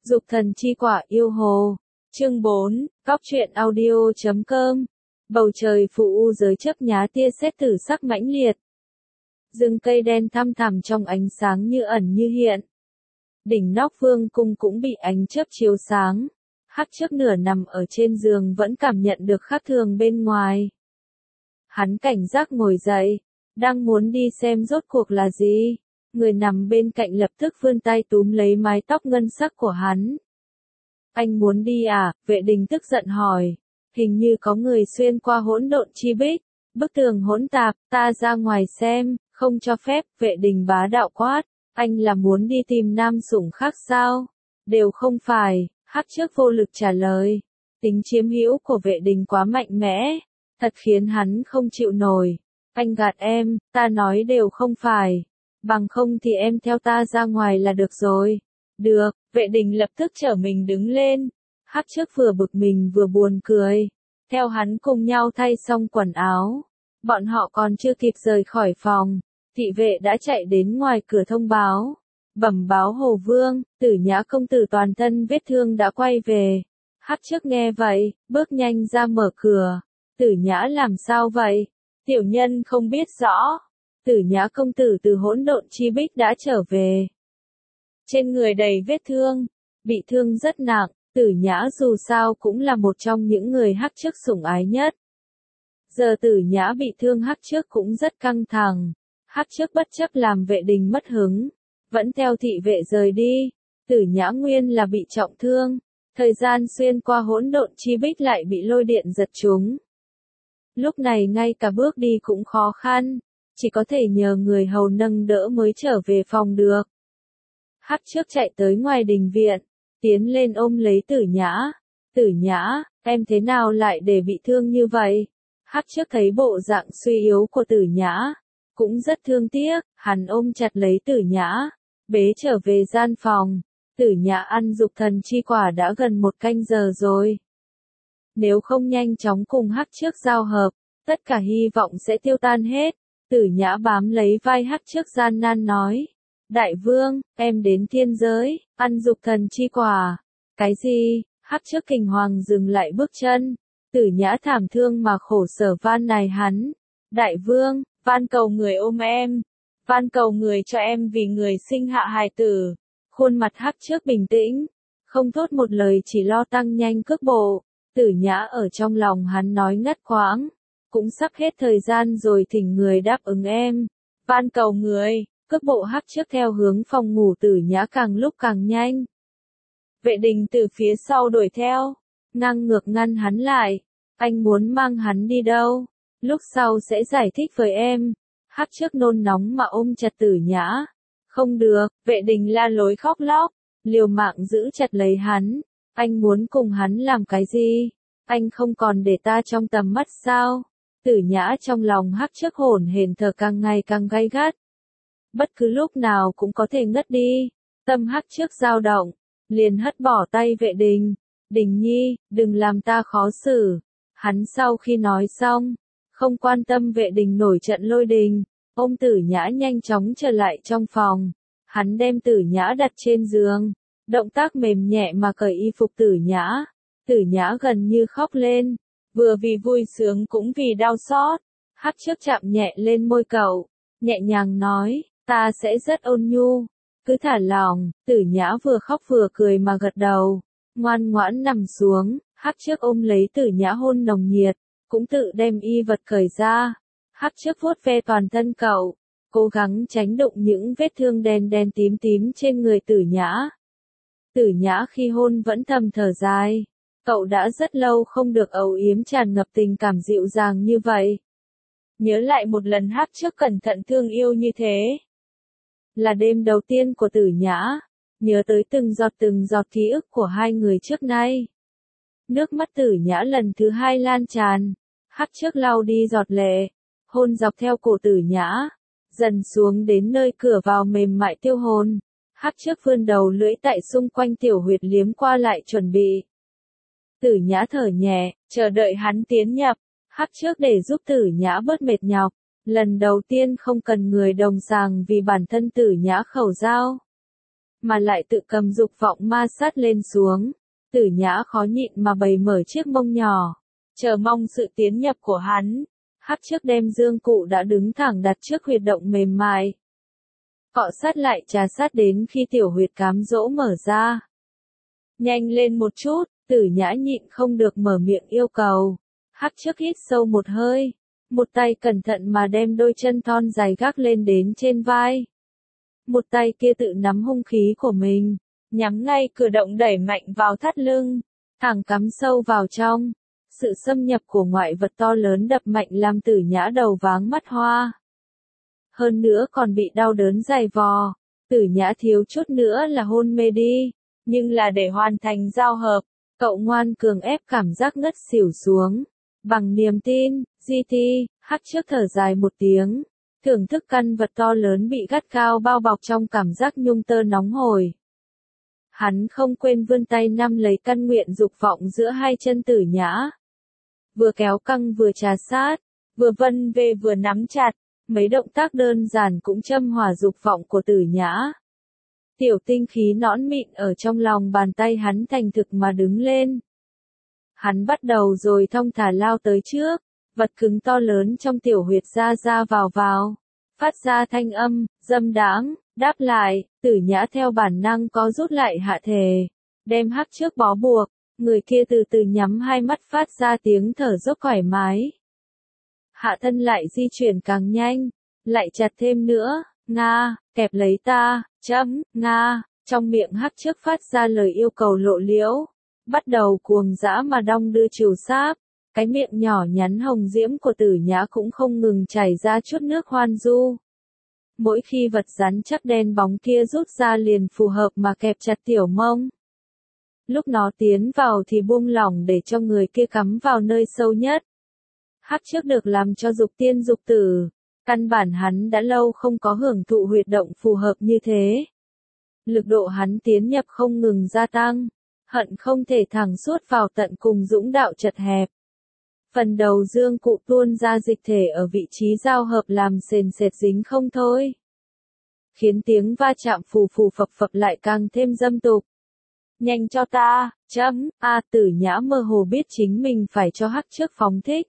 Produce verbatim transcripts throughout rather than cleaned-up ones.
Dục thần chi quả yêu hồ. Chương bốn, Cóc truyện audio chấm com. Bầu trời phụ u giới chớp nhá tia sét tử sắc mãnh liệt. Rừng cây đen thăm thẳm trong ánh sáng như ẩn như hiện. Đỉnh nóc vương cung cũng bị ánh chớp chiếu sáng. Hắc trước nửa nằm ở trên giường vẫn cảm nhận được khác thường bên ngoài. Hắn cảnh giác ngồi dậy, đang muốn đi xem rốt cuộc là gì. Người nằm bên cạnh lập tức vươn tay túm lấy mái tóc ngân sắc của hắn. Anh muốn đi à? Vệ đình tức giận hỏi. Hình như có người xuyên qua hỗn độn chi bích. Bức tường hỗn tạp, ta ra ngoài xem, không cho phép. Vệ đình bá đạo quát. Anh là muốn đi tìm nam sủng khác sao? Đều không phải. Hắc trước vô lực trả lời. Tính chiếm hữu của vệ đình quá mạnh mẽ. Thật khiến hắn không chịu nổi. Anh gạt em, ta nói đều không phải. Bằng không thì em theo ta ra ngoài là được rồi. Được, vệ đình lập tức trở mình đứng lên. Hắc trước vừa bực mình vừa buồn cười. Theo hắn cùng nhau thay xong quần áo. Bọn họ còn chưa kịp rời khỏi phòng. Thị vệ đã chạy đến ngoài cửa thông báo. Bẩm báo Hồ Vương, Tử Nhã công tử toàn thân vết thương đã quay về. Hắc trước nghe vậy, bước nhanh ra mở cửa. Tử Nhã làm sao vậy? Tiểu nhân không biết rõ. Tử Nhã công tử từ hỗn độn chi bích đã trở về. Trên người đầy vết thương, bị thương rất nặng. Tử Nhã dù sao cũng là một trong những người Hắc trước sủng ái nhất. Giờ Tử Nhã bị thương Hắc trước cũng rất căng thẳng. Hắc trước bất chấp làm vệ đình mất hứng, vẫn theo thị vệ rời đi. Tử Nhã nguyên là bị trọng thương, thời gian xuyên qua hỗn độn chi bích lại bị lôi điện giật trúng. Lúc này ngay cả bước đi cũng khó khăn, chỉ có thể nhờ người hầu nâng đỡ mới trở về phòng được. Hắc trước chạy tới ngoài đình viện, tiến lên ôm lấy Tử Nhã. Tử Nhã, em thế nào lại để bị thương như vậy? Hắc trước thấy bộ dạng suy yếu của Tử Nhã, cũng rất thương tiếc, hắn ôm chặt lấy Tử Nhã, bế trở về gian phòng. Tử Nhã ăn dục thần chi quả đã gần một canh giờ rồi. Nếu không nhanh chóng cùng Hắc trước giao hợp, tất cả hy vọng sẽ tiêu tan hết. Tử Nhã bám lấy vai Hắc trước gian nan nói. Đại vương, em đến thiên giới, ăn dục thần chi quả. Cái gì? Hắc trước kinh hoàng dừng lại bước chân. Tử Nhã thảm thương mà khổ sở van nài hắn. Đại vương, van cầu người ôm em. Van cầu người cho em vì người sinh hạ hài tử. Khuôn mặt Hắc trước bình tĩnh, không thốt một lời chỉ lo tăng nhanh cước bộ. Tử Nhã ở trong lòng hắn nói ngắt quãng. Cũng sắp hết thời gian rồi, thỉnh người đáp ứng em. Van cầu người. Cước bộ Hắc trước theo hướng phòng ngủ Tử Nhã càng lúc càng nhanh. Vệ đình từ phía sau đuổi theo, ngang ngược ngăn hắn lại. Anh muốn mang hắn đi đâu? Lúc sau sẽ giải thích với em. Hắc trước nôn nóng mà ôm chặt Tử Nhã. Không được, vệ đình la lối khóc lóc, liều mạng giữ chặt lấy hắn. Anh muốn cùng hắn làm cái gì? Anh không còn để ta trong tầm mắt sao? Tử Nhã trong lòng Hắc trước hổn hển thở càng ngày càng gay gắt. Bất cứ lúc nào cũng có thể ngất đi. Tâm Hắc trước dao động, liền hất bỏ tay vệ đình. Đình nhi, đừng làm ta khó xử. Hắn sau khi nói xong, không quan tâm vệ đình nổi trận lôi đình, ôm Tử Nhã nhanh chóng trở lại trong phòng. Hắn đem Tử Nhã đặt trên giường, động tác mềm nhẹ mà cởi y phục Tử Nhã. Tử Nhã gần như khóc lên, vừa vì vui sướng cũng vì đau xót. Hắc trước chạm nhẹ lên môi cậu, nhẹ nhàng nói, ta sẽ rất ôn nhu, cứ thả lòng. Tử Nhã vừa khóc vừa cười mà gật đầu, ngoan ngoãn nằm xuống. Hắc trước ôm lấy Tử Nhã hôn nồng nhiệt, cũng tự đem y vật cởi ra. Hắc trước vuốt ve toàn thân cậu, cố gắng tránh đụng những vết thương đen đen tím tím trên người Tử Nhã. Tử Nhã khi hôn vẫn thầm thở dài, cậu đã rất lâu không được âu yếm tràn ngập tình cảm dịu dàng như vậy. Nhớ lại một lần Hắc trước cẩn thận thương yêu như thế. Là đêm đầu tiên của Tử Nhã, nhớ tới từng giọt từng giọt ký ức của hai người trước nay. Nước mắt Tử Nhã lần thứ hai lan tràn. Hắc trước lau đi giọt lệ, hôn dọc theo cổ Tử Nhã, dần xuống đến nơi cửa vào mềm mại tiêu hồn. Hắc trước vươn đầu lưỡi tại xung quanh tiểu huyệt liếm qua lại chuẩn bị. Tử Nhã thở nhẹ, chờ đợi hắn tiến nhập. Hắc trước để giúp Tử Nhã bớt mệt nhọc. Lần đầu tiên không cần người đồng sàng vì bản thân Tử Nhã khẩu giao. mà lại tự cầm dục vọng ma sát lên xuống. Tử Nhã khó nhịn mà bày mở chiếc mông nhỏ, chờ mong sự tiến nhập của hắn. Hắc trước đem dương cụ đã đứng thẳng đặt trước huyệt động mềm mại. Cọ sát lại trà sát đến khi tiểu huyệt cám dỗ mở ra. Nhanh lên một chút, Tử Nhã nhịn không được mở miệng yêu cầu. Hắc trước hít sâu một hơi, một tay cẩn thận mà đem đôi chân thon dài gác lên đến trên vai. Một tay kia tự nắm hung khí của mình, nhắm ngay cửa động đẩy mạnh vào thắt lưng, thẳng cắm sâu vào trong. Sự xâm nhập của ngoại vật to lớn đập mạnh làm Tử Nhã đầu váng mắt hoa. Hơn nữa còn bị đau đớn dày vò, Tử Nhã thiếu chút nữa là hôn mê đi, nhưng là để hoàn thành giao hợp, cậu ngoan cường ép cảm giác ngất xỉu xuống. Bằng niềm tin, giê tê, Hắc trước thở dài một tiếng, thưởng thức căn vật to lớn bị gắt gao bao bọc trong cảm giác nhung tơ nóng hổi. Hắn không quên vươn tay nắm lấy căn nguyện dục vọng giữa hai chân Tử Nhã. Vừa kéo căng vừa trà sát, vừa vân về vừa nắm chặt, mấy động tác đơn giản cũng châm hòa dục vọng của Tử Nhã. Tiểu tinh khí nõn mịn ở trong lòng bàn tay hắn thành thực mà đứng lên. Hắn bắt đầu rồi thong thả lao tới trước, vật cứng to lớn trong tiểu huyệt ra ra vào vào, phát ra thanh âm, dâm đãng, đáp lại, Tử Nhã theo bản năng có rút lại hạ thể, đem Hắc trước bó buộc, người kia từ từ nhắm hai mắt phát ra tiếng thở dốc thoải mái. Hạ thân lại di chuyển càng nhanh, lại chặt thêm nữa, Nga, kẹp lấy ta, chấm, Nga, trong miệng Hắc trước phát ra lời yêu cầu lộ liễu, bắt đầu cuồng dã mà đong đưa chiều sáp, cái miệng nhỏ nhắn hồng diễm của Tử Nhã cũng không ngừng chảy ra chút nước hoan du. Mỗi khi vật rắn chắc đen bóng kia rút ra liền phù hợp mà kẹp chặt tiểu mông. Lúc nó tiến vào thì buông lỏng để cho người kia cắm vào nơi sâu nhất. Hắc trước được làm cho dục tiên dục tử, căn bản hắn đã lâu không có hưởng thụ huyệt động phù hợp như thế. Lực độ hắn tiến nhập không ngừng gia tăng, hận không thể thẳng suốt vào tận cùng dũng đạo chật hẹp. Phần đầu dương cụ tuôn ra dịch thể ở vị trí giao hợp làm sền sệt dính không thôi. Khiến tiếng va chạm phù phù phập phập lại càng thêm dâm tục. Nhanh cho ta, chấm, a Tử Nhã mơ hồ biết chính mình phải cho Hắc trước phóng thích.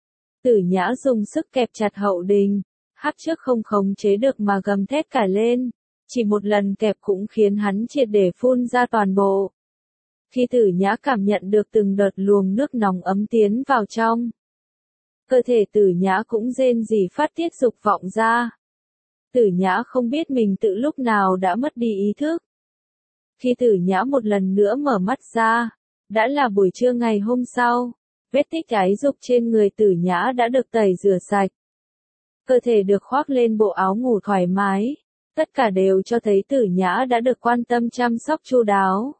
Tử Nhã dùng sức kẹp chặt hậu đình, Hắc trước không khống chế được mà gầm thét cả lên, chỉ một lần kẹp cũng khiến hắn triệt để phun ra toàn bộ. Khi Tử Nhã cảm nhận được từng đợt luồng nước nóng ấm tiến vào trong, cơ thể Tử Nhã cũng rên rỉ phát tiết dục vọng ra. Tử Nhã không biết mình tự lúc nào đã mất đi ý thức. Khi Tử Nhã một lần nữa mở mắt ra, đã là buổi trưa ngày hôm sau, vết tích ái dục trên người Tử Nhã đã được tẩy rửa sạch. Cơ thể được khoác lên bộ áo ngủ thoải mái, tất cả đều cho thấy Tử Nhã đã được quan tâm chăm sóc chu đáo.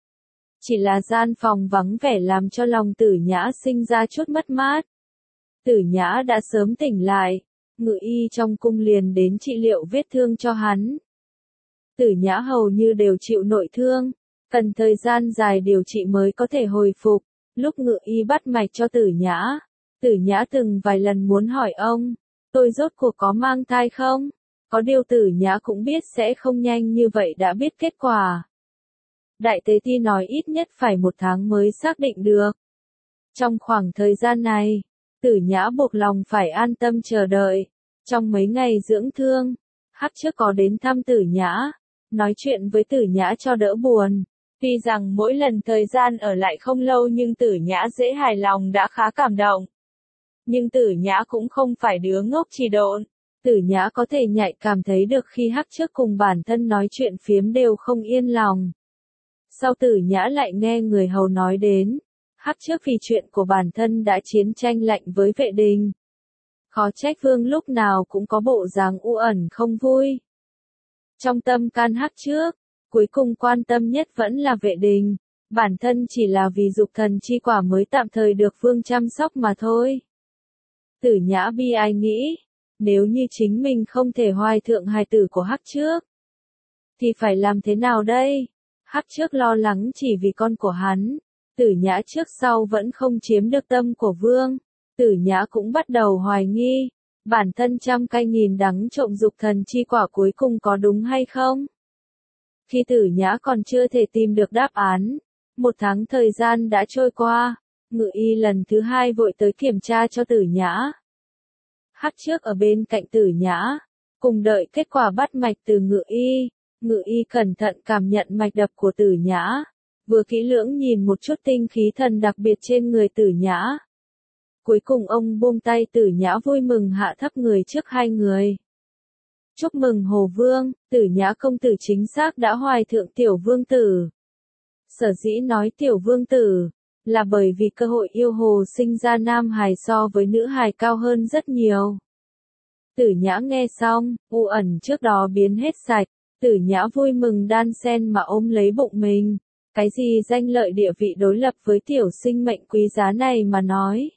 Chỉ là gian phòng vắng vẻ làm cho lòng Tử Nhã sinh ra chút mất mát. Tử Nhã đã sớm tỉnh lại, ngự y trong cung liền đến trị liệu vết thương cho hắn. Tử Nhã hầu như đều chịu nội thương, cần thời gian dài điều trị mới có thể hồi phục. Lúc ngự y bắt mạch cho Tử Nhã, Tử Nhã từng vài lần muốn hỏi ông, tôi rốt cuộc có mang thai không? Có điều Tử Nhã cũng biết sẽ không nhanh như vậy đã biết kết quả. Đại tế ti nói ít nhất phải một tháng mới xác định được. Trong khoảng thời gian này, Tử Nhã buộc lòng phải an tâm chờ đợi. Trong mấy ngày dưỡng thương, Hắc trước có đến thăm Tử Nhã, nói chuyện với Tử Nhã cho đỡ buồn. Tuy rằng mỗi lần thời gian ở lại không lâu nhưng Tử Nhã dễ hài lòng đã khá cảm động. Nhưng Tử Nhã cũng không phải đứa ngốc chỉ độn. Tử Nhã có thể nhạy cảm thấy được khi Hắc trước cùng bản thân nói chuyện phiếm đều không yên lòng. Sau Tử Nhã lại nghe người hầu nói đến, Hắc trước vì chuyện của bản thân đã chiến tranh lạnh với vệ đình. Khó trách Vương lúc nào cũng có bộ dáng u ẩn không vui. Trong tâm can Hắc trước, cuối cùng quan tâm nhất vẫn là vệ đình, bản thân chỉ là vì dục thần chi quả mới tạm thời được Vương chăm sóc mà thôi. Tử Nhã bi ai nghĩ, nếu như chính mình không thể hoài thượng hài tử của Hắc trước, thì phải làm thế nào đây? Hắc trước lo lắng chỉ vì con của hắn, Tử Nhã trước sau vẫn không chiếm được tâm của Vương. Tử Nhã cũng bắt đầu hoài nghi, bản thân trăm cay nghìn đắng trộm dục thần chi quả cuối cùng có đúng hay không? Khi Tử Nhã còn chưa thể tìm được đáp án, một tháng thời gian đã trôi qua, Ngự Y lần thứ hai vội tới kiểm tra cho Tử Nhã. Hắc Trước ở bên cạnh Tử Nhã, cùng đợi kết quả bắt mạch từ Ngự Y. Ngự Y cẩn thận cảm nhận mạch đập của Tử Nhã, vừa kỹ lưỡng nhìn một chút tinh khí thần đặc biệt trên người Tử Nhã. Cuối cùng ông buông tay Tử Nhã vui mừng hạ thấp người trước hai người. Chúc mừng Hồ Vương, Tử Nhã công tử chính xác đã hoài thượng tiểu vương tử. Sở dĩ nói tiểu vương tử, là bởi vì cơ hội yêu hồ sinh ra nam hài so với nữ hài cao hơn rất nhiều. Tử Nhã nghe xong, u ẩn trước đó biến hết sạch, Tử Nhã vui mừng đan sen mà ôm lấy bụng mình. Cái gì danh lợi địa vị đối lập với tiểu sinh mệnh quý giá này mà nói,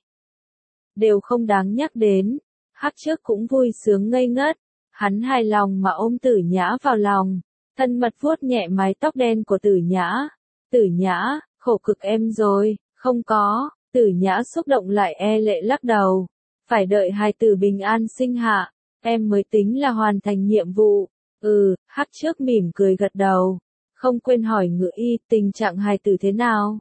đều không đáng nhắc đến. Hắc Trước cũng vui sướng ngây ngất, hắn hài lòng mà ôm Tử Nhã vào lòng, thân mật vuốt nhẹ mái tóc đen của Tử Nhã. Tử Nhã, khổ cực em rồi, không có, Tử Nhã xúc động lại e lệ lắc đầu, phải đợi hài tử bình an sinh hạ, em mới tính là hoàn thành nhiệm vụ. Ừ, Hắc Trước mỉm cười gật đầu, không quên hỏi Ngự Y tình trạng hài tử thế nào.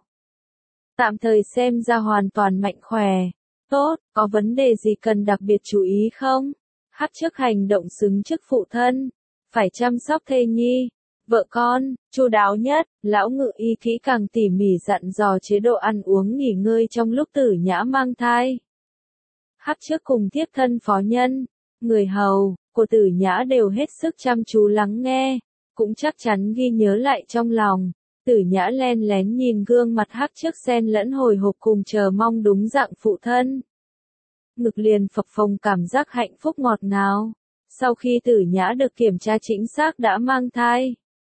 Tạm thời xem ra hoàn toàn mạnh khỏe. Tốt, có vấn đề gì cần đặc biệt chú ý không? Hắc Trước hành động xứng chức phụ thân, phải chăm sóc thê nhi, vợ con, chu đáo nhất. Lão Ngự Y kỹ càng tỉ mỉ dặn dò chế độ ăn uống nghỉ ngơi trong lúc Tử Nhã mang thai. Hắc Trước cùng tiếp thân phó nhân, người hầu của Tử Nhã đều hết sức chăm chú lắng nghe, cũng chắc chắn ghi nhớ lại trong lòng. Tử Nhã len lén nhìn gương mặt Hắc Trước xen lẫn hồi hộp cùng chờ mong đúng dạng phụ thân. Ngực liền phập phồng cảm giác hạnh phúc ngọt ngào. Sau khi Tử Nhã được kiểm tra chính xác đã mang thai,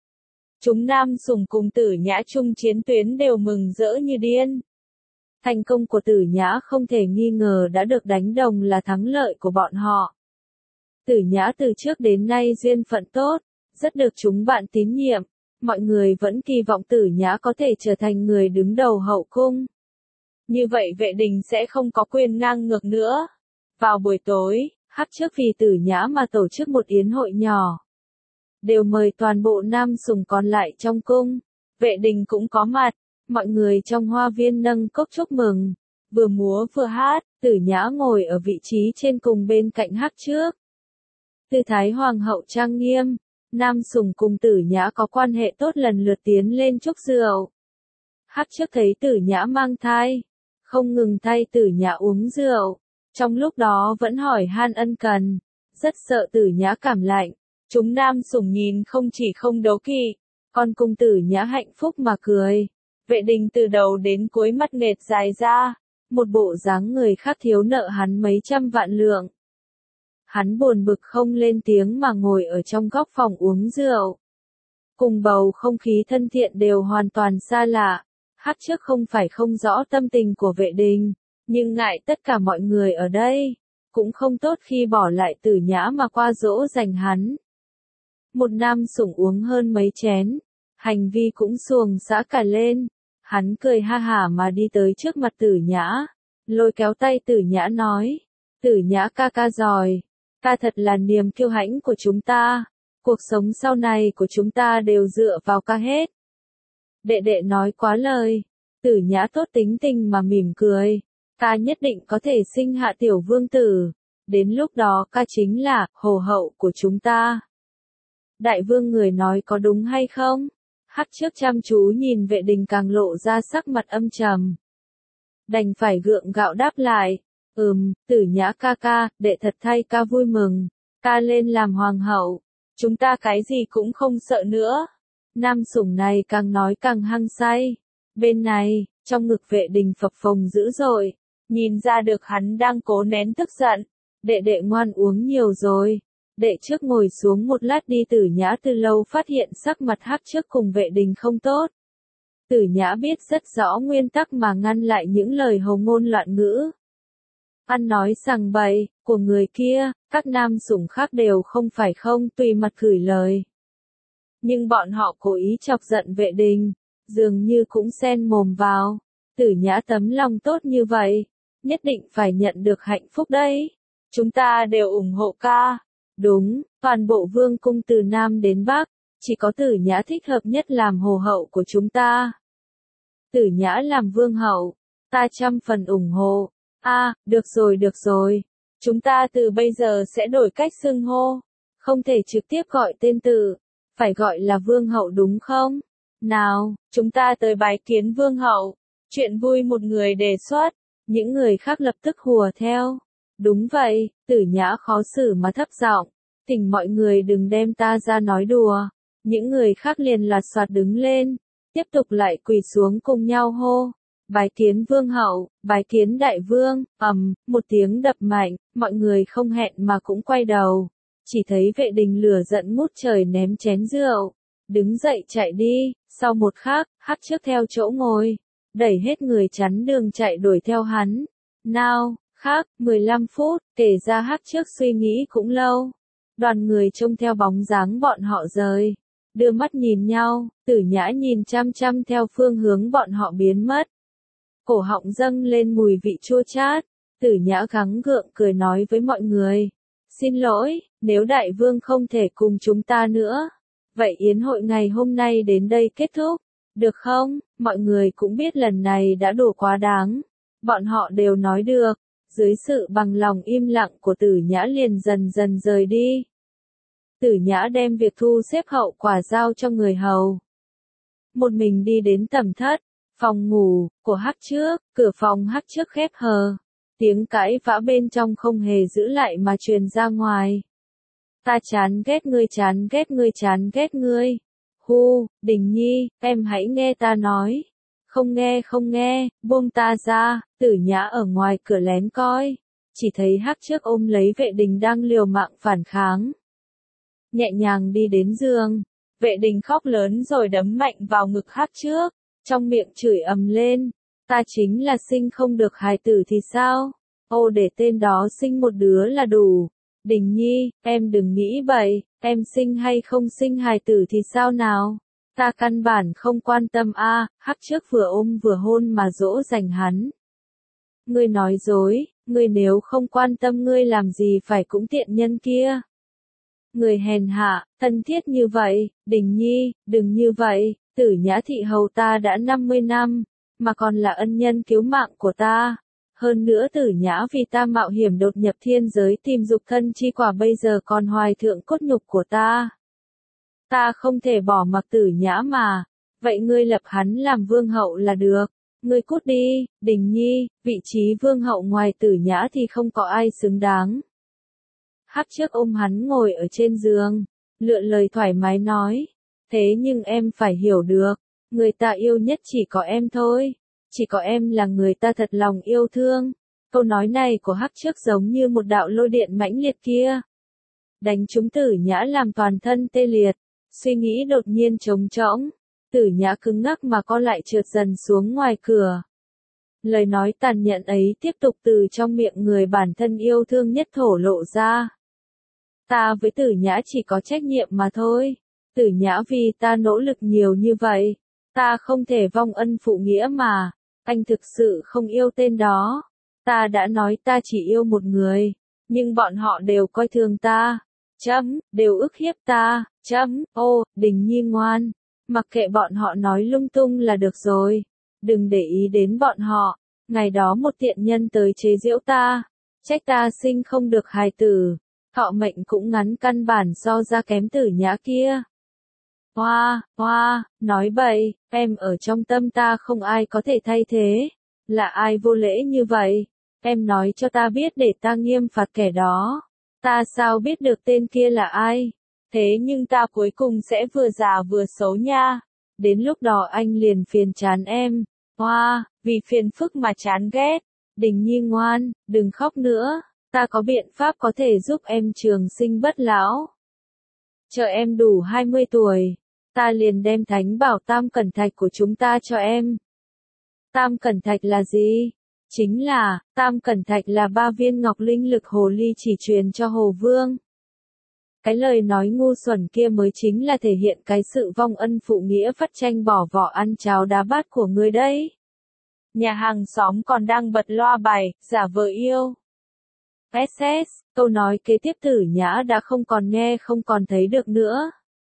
chúng Nam Sùng cùng Tử Nhã chung chiến tuyến đều mừng rỡ như điên. Thành công của Tử Nhã không thể nghi ngờ đã được đánh đồng là thắng lợi của bọn họ. Tử Nhã từ trước đến nay duyên phận tốt, rất được chúng bạn tín nhiệm. Mọi người vẫn kỳ vọng Tử Nhã có thể trở thành người đứng đầu hậu cung. Như vậy vệ đình sẽ không có quyền ngang ngược nữa. Vào buổi tối, Hắc Trước vì Tử Nhã mà tổ chức một yến hội nhỏ. Đều mời toàn bộ nam sùng còn lại trong cung. Vệ đình cũng có mặt, mọi người trong hoa viên nâng cốc chúc mừng. Vừa múa vừa hát, Tử Nhã ngồi ở vị trí trên cùng bên cạnh Hắc Trước. Tư thái hoàng hậu trang nghiêm. Nam Sùng cùng Tử Nhã có quan hệ tốt lần lượt tiến lên chúc rượu. Hắc Trước thấy Tử Nhã mang thai, không ngừng thay Tử Nhã uống rượu, trong lúc đó vẫn hỏi han ân cần, rất sợ Tử Nhã cảm lạnh. Chúng Nam Sùng nhìn không chỉ không đố kỵ, còn cùng Tử Nhã hạnh phúc mà cười. Vệ đình từ đầu đến cuối mắt nghệt dài ra, một bộ dáng người khác thiếu nợ hắn mấy trăm vạn lượng. Hắn buồn bực không lên tiếng mà ngồi ở trong góc phòng uống rượu. Cùng bầu không khí thân thiện đều hoàn toàn xa lạ. Hắc Trước không phải không rõ tâm tình của vệ đình, nhưng ngại tất cả mọi người ở đây, cũng không tốt khi bỏ lại Tử Nhã mà qua dỗ dành hắn. Một nam sủng uống hơn mấy chén, hành vi cũng xuồng xã cả lên. Hắn cười ha hả mà đi tới trước mặt Tử Nhã, lôi kéo tay Tử Nhã nói, Tử Nhã ca ca giỏi. Ca thật là niềm kiêu hãnh của chúng ta, cuộc sống sau này của chúng ta đều dựa vào ca hết. Đệ đệ nói quá lời, Tử Nhã tốt tính tình mà mỉm cười, ca nhất định có thể sinh hạ tiểu vương tử, đến lúc đó ca chính là hồ hậu của chúng ta. Đại vương người nói có đúng hay không? Hắc Trước chăm chú nhìn vệ đình càng lộ ra sắc mặt âm trầm. Đành phải gượng gạo đáp lại. Ừm, Tử Nhã ca ca, đệ thật thay ca vui mừng, ca lên làm hoàng hậu, chúng ta cái gì cũng không sợ nữa. Nam sủng này càng nói càng hăng say. Bên này, trong ngực vệ đình phập phồng dữ dội, nhìn ra được hắn đang cố nén tức giận. Đệ đệ ngoan uống nhiều rồi, đệ trước ngồi xuống một lát đi. Tử Nhã từ lâu phát hiện sắc mặt Hắc Trước cùng vệ đình không tốt. Tử Nhã biết rất rõ nguyên tắc mà ngăn lại những lời hầu ngôn loạn ngữ. Ăn nói sằng bậy, của người kia, các nam sủng khác đều không phải không tùy mặt gửi lời. Nhưng bọn họ cố ý chọc giận vệ đình, dường như cũng xen mồm vào. Tử Nhã tấm lòng tốt như vậy, nhất định phải nhận được hạnh phúc đấy. Chúng ta đều ủng hộ ca. Đúng, toàn bộ vương cung từ Nam đến Bắc, chỉ có Tử Nhã thích hợp nhất làm hồ hậu của chúng ta. Tử Nhã làm vương hậu, ta trăm phần ủng hộ. A, à, được rồi được rồi, chúng ta từ bây giờ sẽ đổi cách xưng hô, không thể trực tiếp gọi tên tự, phải gọi là vương hậu đúng không? Nào, chúng ta tới bái kiến vương hậu. Chuyện vui một người đề xuất, những người khác lập tức hùa theo. Đúng vậy, Tử Nhã khó xử mà thấp giọng, thỉnh mọi người đừng đem ta ra nói đùa. Những người khác liền loạt soạt đứng lên, tiếp tục lại quỳ xuống cùng nhau hô. Bái kiến vương hậu, bái kiến đại vương, ầm, một tiếng đập mạnh, mọi người không hẹn mà cũng quay đầu. Chỉ thấy vệ đình lửa giận ngút trời ném chén rượu, đứng dậy chạy đi, sau một khắc, Hắc Trước theo chỗ ngồi, đẩy hết người chắn đường chạy đuổi theo hắn. Nào, khác, mười lăm phút, kể ra Hắc Trước suy nghĩ cũng lâu. Đoàn người trông theo bóng dáng bọn họ rời, đưa mắt nhìn nhau, Tử Nhã nhìn chăm chăm theo phương hướng bọn họ biến mất. Cổ họng dâng lên mùi vị chua chát, Tử Nhã gắng gượng cười nói với mọi người. Xin lỗi, nếu đại vương không thể cùng chúng ta nữa, vậy yến hội ngày hôm nay đến đây kết thúc, được không? Mọi người cũng biết lần này đã đủ quá đáng. Bọn họ đều nói được, dưới sự bằng lòng im lặng của Tử Nhã liền dần dần rời đi. Tử Nhã đem việc thu xếp hậu quả giao cho người hầu. Một mình đi đến tầm thất, phòng ngủ của Hắc Trước, cửa phòng Hắc Trước khép hờ. Tiếng cãi vã bên trong không hề giữ lại mà truyền ra ngoài. Ta chán ghét ngươi, chán ghét ngươi, chán ghét ngươi. Hu, Đình Nhi, em hãy nghe ta nói. Không nghe, không nghe, buông ta ra. Tử Nhã ở ngoài cửa lén coi, chỉ thấy Hắc Trước ôm lấy vệ đình đang liều mạng phản kháng. Nhẹ nhàng đi đến giường, vệ đình khóc lớn rồi đấm mạnh vào ngực Hắc Trước, trong miệng chửi ầm lên. Ta chính là sinh không được hài tử thì sao? Ô, để tên đó sinh một đứa là đủ. Đình Nhi, em đừng nghĩ bậy, em sinh hay không sinh hài tử thì sao nào? Ta căn bản không quan tâm a. À, Hắc Trước vừa ôm vừa hôn mà dỗ dành hắn. Ngươi nói dối, ngươi nếu không quan tâm ngươi làm gì phải cũng tiện nhân kia. Người hèn hạ, thân thiết như vậy, Đình Nhi, đừng như vậy, Tử Nhã thị hầu ta đã năm mươi năm, mà còn là ân nhân cứu mạng của ta. Hơn nữa Tử Nhã vì ta mạo hiểm đột nhập thiên giới tìm dục thân chi quả bây giờ còn hoài thượng cốt nhục của ta. Ta không thể bỏ mặc Tử Nhã mà, vậy ngươi lập hắn làm vương hậu là được. Ngươi cút đi, Đình Nhi, vị trí vương hậu ngoài Tử Nhã thì không có ai xứng đáng. Hắc Trước ôm hắn ngồi ở trên giường, lựa lời thoải mái nói. Thế nhưng em phải hiểu được, người ta yêu nhất chỉ có em thôi. Chỉ có em là người ta thật lòng yêu thương. Câu nói này của Hắc Trước giống như một đạo lôi điện mãnh liệt kia. Đánh trúng Tử Nhã làm toàn thân tê liệt, suy nghĩ đột nhiên trống trõng. Tử Nhã cứng ngắc mà co lại trượt dần xuống ngoài cửa. Lời nói tàn nhẫn ấy tiếp tục từ trong miệng người bản thân yêu thương nhất thổ lộ ra. Ta với Tử Nhã chỉ có trách nhiệm mà thôi. Tử Nhã vì ta nỗ lực nhiều như vậy, ta không thể vong ân phụ nghĩa mà. Anh thực sự không yêu tên đó. Ta đã nói ta chỉ yêu một người, nhưng bọn họ đều coi thường ta. Chấm, đều ức hiếp ta. Chấm, ô, Đình Nhi ngoan. Mặc kệ bọn họ nói lung tung là được rồi. Đừng để ý đến bọn họ. Ngày đó một tiện nhân tới chế giễu ta. Trách ta sinh không được hài tử. Thọ mệnh cũng ngắn căn bản so ra kém Tử Nhã kia. Hoa, hoa, nói bậy, em ở trong tâm ta không ai có thể thay thế. Là ai vô lễ như vậy? Em nói cho ta biết để ta nghiêm phạt kẻ đó. Ta sao biết được tên kia là ai? Thế nhưng ta cuối cùng sẽ vừa già vừa xấu nha. Đến lúc đó anh liền phiền chán em. Hoa, vì phiền phức mà chán ghét. Đình Nhi ngoan, đừng khóc nữa. Ta có biện pháp có thể giúp em trường sinh bất lão. Chờ em đủ hai mươi tuổi. Ta liền đem thánh bảo Tam Cẩn Thạch của chúng ta cho em. Tam Cẩn Thạch là gì? Chính là, Tam Cẩn Thạch là ba viên ngọc linh lực hồ ly chỉ truyền cho Hồ Vương. Cái lời nói ngu xuẩn kia mới chính là thể hiện cái sự vong ân phụ nghĩa vắt tranh bỏ vỏ ăn cháo đá bát của ngươi đấy. Nhà hàng xóm còn đang bật loa bài, giả vờ yêu. ét ét, câu nói kế tiếp Tử Nhã đã không còn nghe không còn thấy được nữa.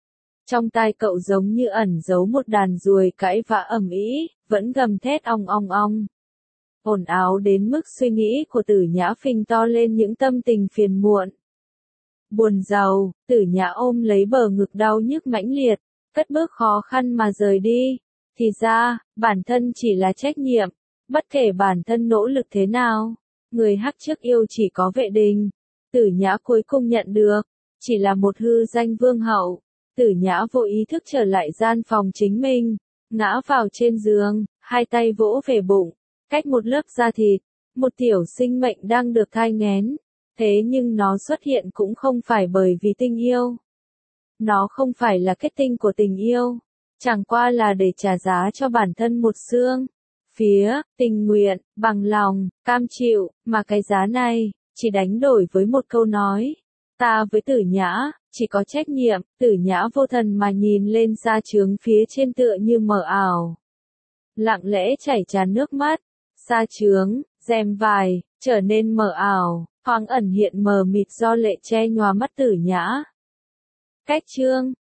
Trong tai cậu giống như ẩn giấu một đàn ruồi cãi vã ầm ĩ, vẫn gầm thét ong ong ong. Ồn ào đến mức suy nghĩ của Tử Nhã phình to lên những tâm tình phiền muộn. Buồn rầu, Tử Nhã ôm lấy bờ ngực đau nhức mãnh liệt, cất bước khó khăn mà rời đi. Thì ra, bản thân chỉ là trách nhiệm, bất kể bản thân nỗ lực thế nào, người hắc trước yêu chỉ có Vệ Đình. Tử Nhã cuối cùng nhận được, chỉ là một hư danh vương hậu. Tử Nhã vô ý thức trở lại gian phòng chính mình, ngã vào trên giường, hai tay vỗ về bụng, cách một lớp da thịt, một tiểu sinh mệnh đang được thai nghén. Thế nhưng nó xuất hiện cũng không phải bởi vì tình yêu. Nó không phải là kết tinh của tình yêu, chẳng qua là để trả giá cho bản thân một xương. Phía, tình nguyện, bằng lòng, cam chịu, mà cái giá này, chỉ đánh đổi với một câu nói. Ta với Tử Nhã, chỉ có trách nhiệm. Tử Nhã vô thần mà nhìn lên sa trướng phía trên tựa như mờ ảo. Lặng lẽ chảy tràn nước mắt, sa trướng, rèm vải, trở nên mờ ảo, thoáng ẩn hiện mờ mịt do lệ che nhòa mắt Tử Nhã. Cách chương